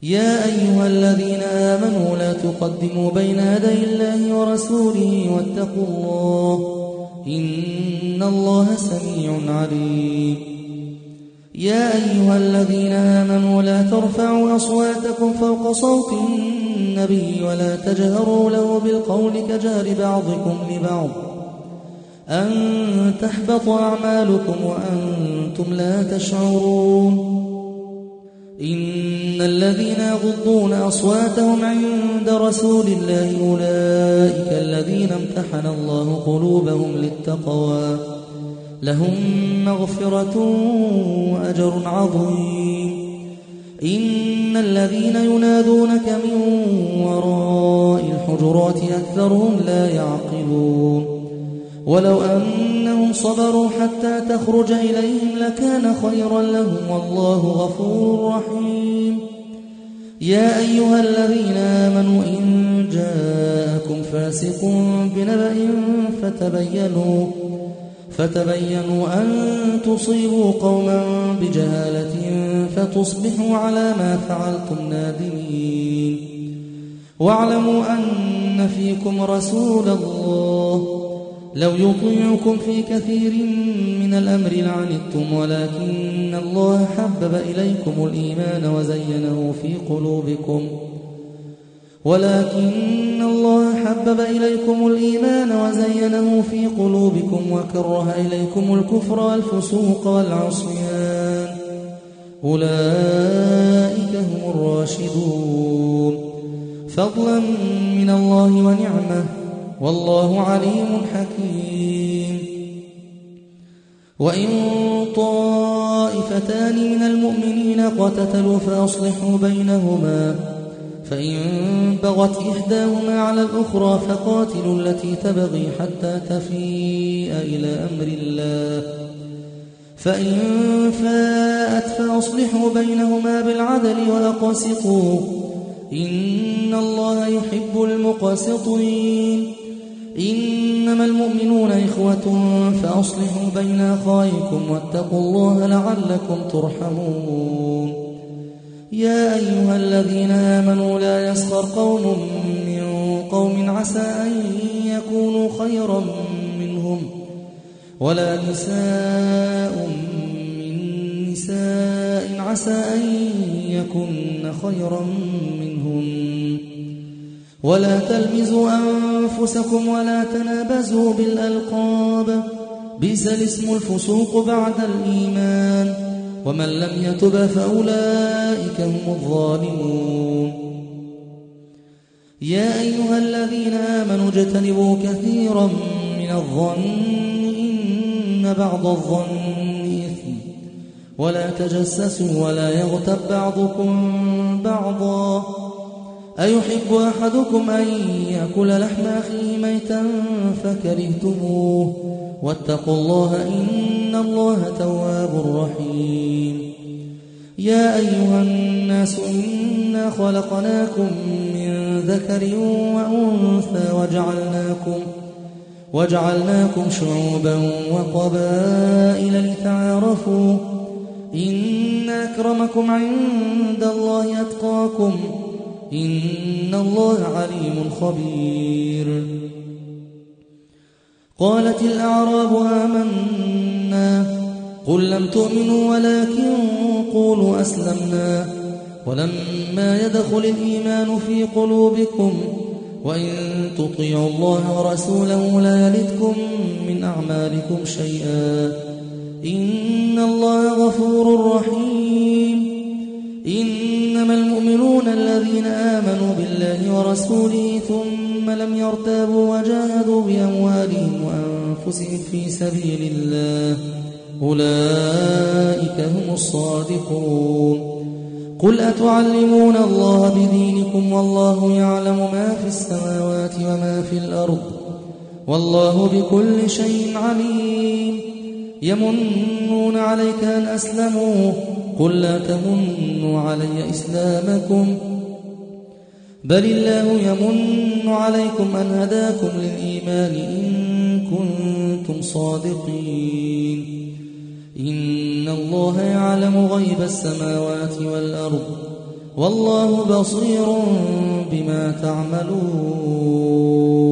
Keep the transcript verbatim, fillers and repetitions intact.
يا أيها الذين آمنوا لا تقدموا بين يدي الله ورسوله واتقوا الله إن الله سميع عليم. يا أيها الذين آمنوا لا ترفعوا أصواتكم فوق صوت النبي ولا تجهروا له بالقول كجهر بعضكم لبعض أن تحبط أعمالكم وأنتم لا تشعرون. إن الذين يغضون أصواتهم عند رسول الله أولئك الذين امتحن الله قلوبهم للتقوى لهم مغفرة وأجر عظيم. إن الذين ينادونك من وراء الحجرات أكثرهم لا يعقلون. ولو أنهم صبروا حتى تخرج إليهم لكان خيرا لهم والله غفور رحيم. يا أيها الذين آمنوا إن جاءكم فاسق بنبأ فتبينوا فتبينوا أن تصيبوا قوما بجهالة فتصبحوا على ما فعلتم نادمين. واعلموا أن فيكم رسول الله لو يطيعكم في كثير من الأمر لعنتم ولكن الله حبب إليكم الإيمان وزينه في قلوبكم ولكن الله حبب إليكم الإيمان وزينه في قلوبكم وكره إليكم الكفر والفسوق والعصيان أولئك هم الراشدون فضلا من الله ونعمه والله عليم حكيم. وإن طائفتان من المؤمنين اقتتلوا فأصلحوا بينهما فإن بغت إحداهما على الأخرى فقاتلوا التي تبغي حتى تفيء إلى أمر الله فإن فاءت فأصلحوا بينهما بالعدل وأقسطوا إن الله يحب المقسطين. إنما المؤمنون إخوة فأصلحوا بين أخويكم واتقوا الله لعلكم ترحمون. يا أيها الذين آمنوا لا يسخر قوم من قوم عسى أن يكونوا خيرا منهم ولا نساء من نساء عسى أن يكن خيرا منهم ولا تلمزوا أنفسكم ولا تنابزوا بالألقاب بئس الاسم الفسوق بعد الإيمان ومن لم يتب فأولئك هم الظالمون. يا أيها الذين آمنوا اجتنبوا كثيرا من الظن إن بعض الظن إثم ولا تجسسوا ولا يغتب بعضكم بعضا أيحب أحدكم أن يأكل لحم أخيه ميتا فكرهتموه واتقوا الله إن الله تواب رحيم. يا أيها الناس إنا خلقناكم من ذكر وأنثى وجعلناكم وجعلناكم شعوبا وقبائل لتعارفوا إن أكرمكم عند الله أتقاكم إن الله عليم خبير. قالت الأعراب آمنا قل لم تؤمنوا ولكن قولوا أسلمنا ولما يدخل الإيمان في قلوبكم وإن تطيعوا الله ورسوله لا يلدكم من أعمالكم شيئا إن الله غفور رحيم. إنما المؤمنون الذين آمنوا بالله ورسوله ثم لم يرتابوا وجاهدوا بأموالهم وأنفسهم في سبيل الله أولئك هم الصادقون. قل أتعلمون الله بدينكم والله يعلم ما في السماوات وما في الأرض والله بكل شيء عليم. يمنون عليك أن أسلموا قل لا تمنوا علي إسلامكم بل الله يمن عليكم أن هداكم للإيمان إن كنتم صادقين. إن الله يعلم غيب السماوات والأرض والله بصير بما تعملون